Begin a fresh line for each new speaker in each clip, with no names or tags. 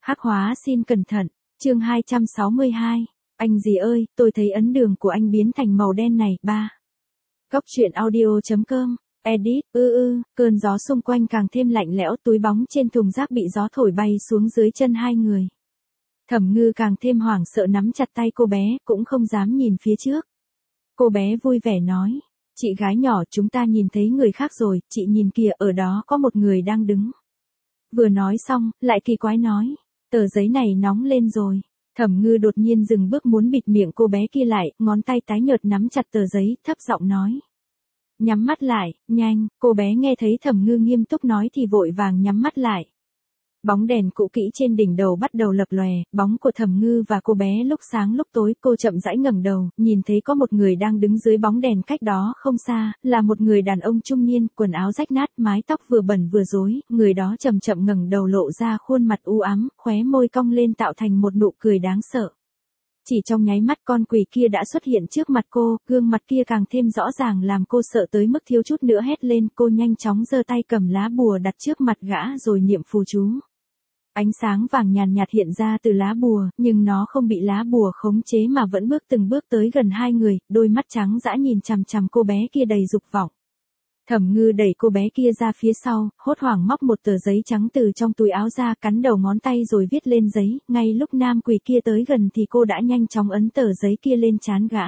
Hắc hóa xin cẩn thận, chương 262. Anh gì ơi, tôi thấy ấn đường của anh biến thành màu đen này, ba. Góc truyện audio.com, edit, cơn gió xung quanh càng thêm lạnh lẽo, túi bóng trên thùng rác bị gió thổi bay xuống dưới chân hai người. Thẩm Ngư càng thêm hoảng sợ nắm chặt tay cô bé, cũng không dám nhìn phía trước. Cô bé vui vẻ nói, chị gái nhỏ chúng ta nhìn thấy người khác rồi, chị nhìn kìa ở đó có một người đang đứng. Vừa nói xong, lại kỳ quái nói, tờ giấy này nóng lên rồi. Thẩm Ngư đột nhiên dừng bước muốn bịt miệng cô bé kia lại, ngón tay tái nhợt nắm chặt tờ giấy, thấp giọng nói. Nhắm mắt lại, nhanh, cô bé nghe thấy Thẩm Ngư nghiêm túc nói thì vội vàng nhắm mắt lại. Bóng đèn cũ kỹ trên đỉnh đầu bắt đầu lập lòe, bóng của Thẩm Ngư và cô bé lúc sáng lúc tối, cô chậm rãi ngẩng đầu, nhìn thấy có một người đang đứng dưới bóng đèn cách đó không xa, là một người đàn ông trung niên, quần áo rách nát, mái tóc vừa bẩn vừa rối, người đó chậm chậm ngẩng đầu lộ ra khuôn mặt u ám, khóe môi cong lên tạo thành một nụ cười đáng sợ. Chỉ trong nháy mắt con quỷ kia đã xuất hiện trước mặt cô, gương mặt kia càng thêm rõ ràng làm cô sợ tới mức thiếu chút nữa hét lên, cô nhanh chóng giơ tay cầm lá bùa đặt trước mặt gã rồi niệm phù chú. Ánh sáng vàng nhàn nhạt hiện ra từ lá bùa, nhưng nó không bị lá bùa khống chế mà vẫn bước từng bước tới gần hai người, đôi mắt trắng dã nhìn chằm chằm cô bé kia đầy dục vọng. Thẩm Ngư đẩy cô bé kia ra phía sau, hốt hoảng móc một tờ giấy trắng từ trong túi áo ra, cắn đầu ngón tay rồi viết lên giấy, ngay lúc nam quỷ kia tới gần thì cô đã nhanh chóng ấn tờ giấy kia lên trán gã.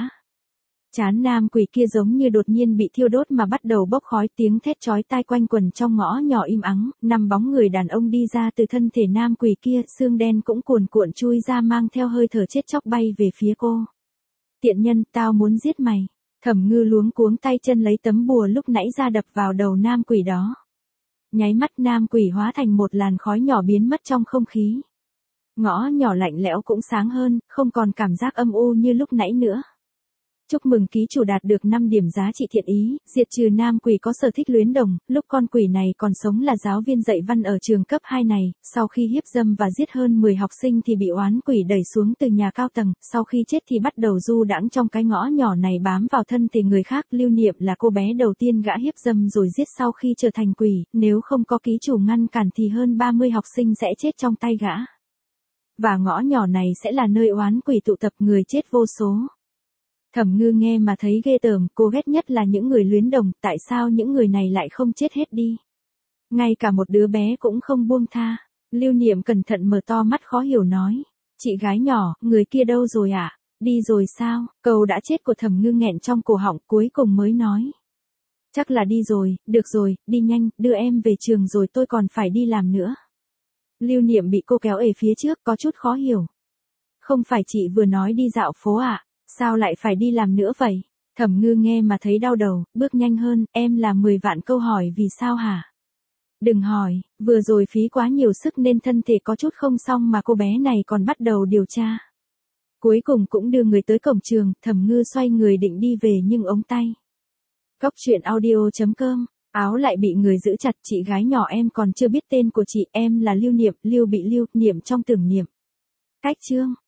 Trán nam quỷ kia giống như đột nhiên bị thiêu đốt mà bắt đầu bốc khói, tiếng thét chói tai quanh quẩn trong ngõ nhỏ im ắng, năm bóng người đàn ông đi ra từ thân thể nam quỷ kia, xương đen cũng cuồn cuộn chui ra mang theo hơi thở chết chóc bay về phía cô. Tiện nhân, tao muốn giết mày. Thẩm Ngư luống cuống tay chân lấy tấm bùa lúc nãy ra đập vào đầu nam quỷ đó. Nháy mắt nam quỷ hóa thành một làn khói nhỏ biến mất trong không khí. Ngõ nhỏ lạnh lẽo cũng sáng hơn, không còn cảm giác âm u như lúc nãy nữa. Chúc mừng ký chủ đạt được 5 điểm giá trị thiện ý, diệt trừ nam quỷ có sở thích luyến đồng, lúc con quỷ này còn sống là giáo viên dạy văn ở trường cấp 2 này, sau khi hiếp dâm và giết hơn 10 học sinh thì bị oán quỷ đẩy xuống từ nhà cao tầng, sau khi chết thì bắt đầu du đãng trong cái ngõ nhỏ này bám vào thân thể người khác. Lưu Niệm là cô bé đầu tiên gã hiếp dâm rồi giết sau khi trở thành quỷ, nếu không có ký chủ ngăn cản thì hơn 30 học sinh sẽ chết trong tay gã. Và ngõ nhỏ này sẽ là nơi oán quỷ tụ tập, người chết vô số. Thẩm Ngư nghe mà thấy ghê tởm, cô ghét nhất là những người luyến đồng, tại sao những người này lại không chết hết đi? Ngay cả một đứa bé cũng không buông tha. Lưu Niệm cẩn thận mở to mắt khó hiểu nói, chị gái nhỏ, người kia đâu rồi ạ? Đi rồi sao? Câu đã chết của Thẩm Ngư nghẹn trong cổ họng, cuối cùng mới nói. Chắc là đi rồi, được rồi, đi nhanh, đưa em về trường rồi tôi còn phải đi làm nữa. Lưu Niệm bị cô kéo ở phía trước có chút khó hiểu. Không phải chị vừa nói đi dạo phố ạ? Sao lại phải đi làm nữa vậy? Thẩm Ngư nghe mà thấy đau đầu, bước nhanh hơn, em là 10 vạn câu hỏi vì sao hả? Đừng hỏi, vừa rồi phí quá nhiều sức nên thân thể có chút không xong mà cô bé này còn bắt đầu điều tra. Cuối cùng cũng đưa người tới cổng trường, Thẩm Ngư xoay người định đi về nhưng ống tay. Góc truyện audio.com, áo lại bị người giữ chặt, chị gái nhỏ em còn chưa biết tên của chị, em là Lưu Niệm, Lưu bị Lưu, Niệm trong tưởng niệm. Cách chương.